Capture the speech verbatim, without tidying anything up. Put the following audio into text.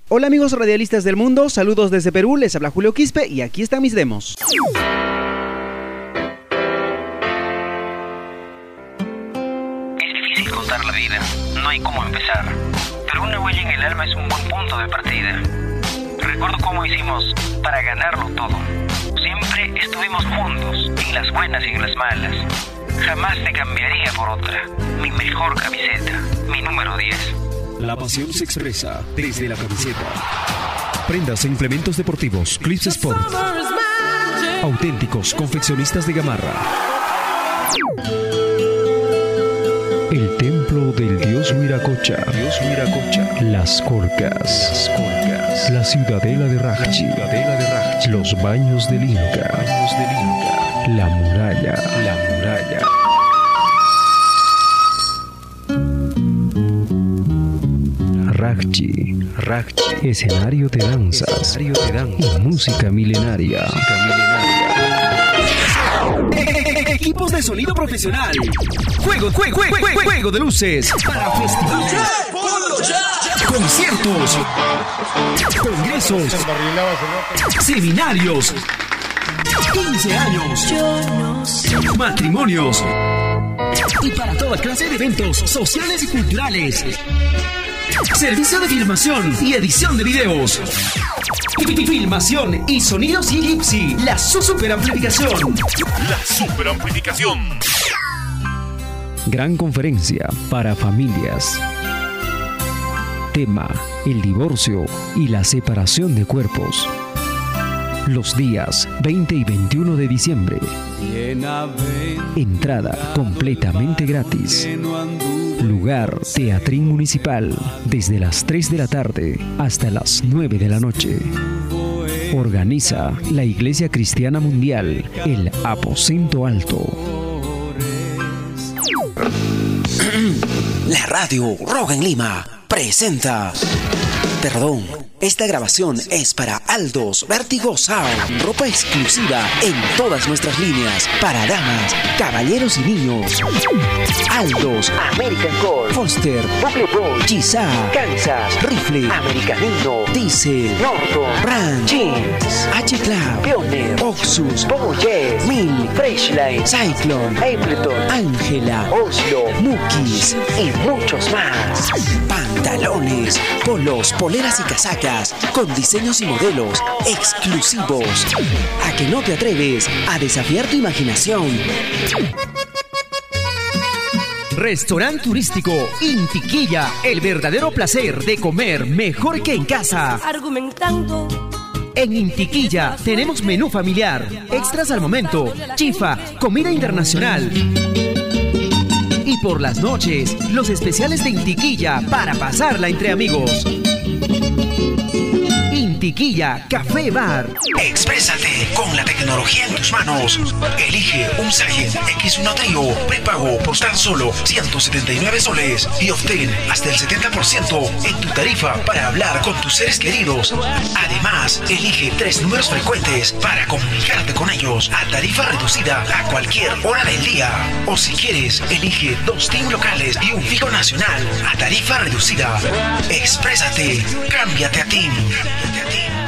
Hola amigos radialistas del mundo, saludos desde Perú, les habla Julio Quispe y aquí están mis demos. Es difícil contar la vida, no hay cómo empezar, pero una huella en el alma es un buen punto de partida. Recuerdo cómo hicimos para ganarlo todo. Siempre estuvimos juntos, en las buenas y en las malas. Jamás te cambiaría por otra. Mi mejor camiseta, mi número diez. La pasión se expresa desde la camiseta. Prendas e implementos deportivos Clips Sport. Auténticos confeccionistas de Gamarra. El templo del dios Huiracocha. Dios Huiracocha. Las Colcas. Las Colcas. La ciudadela de Rajchi. Ciudadela de Rajchi. Los baños del Inca. Baños del Inca. La muralla. La muralla. Rajchi, Rajchi, escenario de danzas, escenario de danzas y música milenaria. Música milenaria. Equipos de sonido profesional. Juego, juego, juego, juego, juego de luces para festivales, conciertos, congresos, seminarios, quince años, matrimonios y para toda clase de eventos sociales y culturales. Servicio de filmación y edición de videos. Filmación y sonidos y Gypsy. La superamplificación. La superamplificación. Gran conferencia para familias. Tema: el divorcio y la separación de cuerpos. Los días veinte y veintiuno de diciembre. Entrada completamente gratis. Lugar: Teatrín Municipal, desde las tres de la tarde hasta las nueve de la noche. Organiza la Iglesia Cristiana Mundial, el Aposento Alto. La radio Rock en Lima presenta. Perdón, esta grabación es para Aldos Vértigo Sound. Ropa exclusiva en todas nuestras líneas para damas, caballeros y niños. Aldos, American Gold, Foster, Bucle Boy, Giza, Kansas, Rifle, Americanino, Diesel, Norton, Brand, Jeans, H-Club, Pioneer, Oxus, Bobojet, Mil, Freshline, Cyclone, Ableton, Ángela, Oslo, Mukis y muchos más. Pantalones, polos, poleras y casacas con diseños y modelos exclusivos. ¿A que no te atreves a desafiar tu imaginación? Restaurante turístico Intiquilla, el verdadero placer de comer mejor que en casa. Argumentando. En Intiquilla tenemos menú familiar, extras al momento, chifa, comida internacional. Y por las noches, los especiales de Intiquilla para pasarla entre amigos. Intiquilla Café Bar. Exprésate con la tecnología en tus manos. Elige un Science X uno Trio prepago por tan solo ciento setenta y nueve soles y obtén hasta el setenta por ciento en tu tarifa para hablar con tus seres queridos. Además, elige tres números frecuentes para comunicarte con ellos a tarifa reducida a cualquier hora del día. O si quieres, elige dos team locales y un fijo nacional a tarifa reducida. Exprésate, cámbiate a team. Cámbiate a team.